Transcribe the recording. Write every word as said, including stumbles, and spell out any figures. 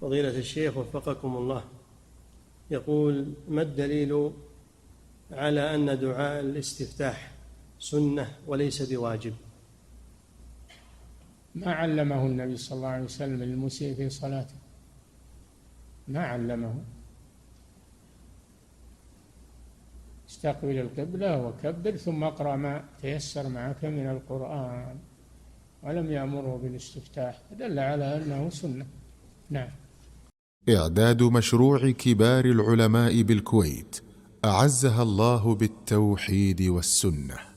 فضيلة الشيخ وفقكم الله، يقول: ما الدليل على أن دعاء الاستفتاح سنة وليس بواجب؟ ما علمه النبي صلى الله عليه وسلم للمسيء في صلاته، ما علمه. استقبل القبلة وكبر ثم اقرأ ما تيسر معك من القرآن، ولم يأمره بالاستفتاح، دل على أنه سنة. نعم. إعداد مشروع كبار العلماء بالكويت أعزها الله بالتوحيد والسنة.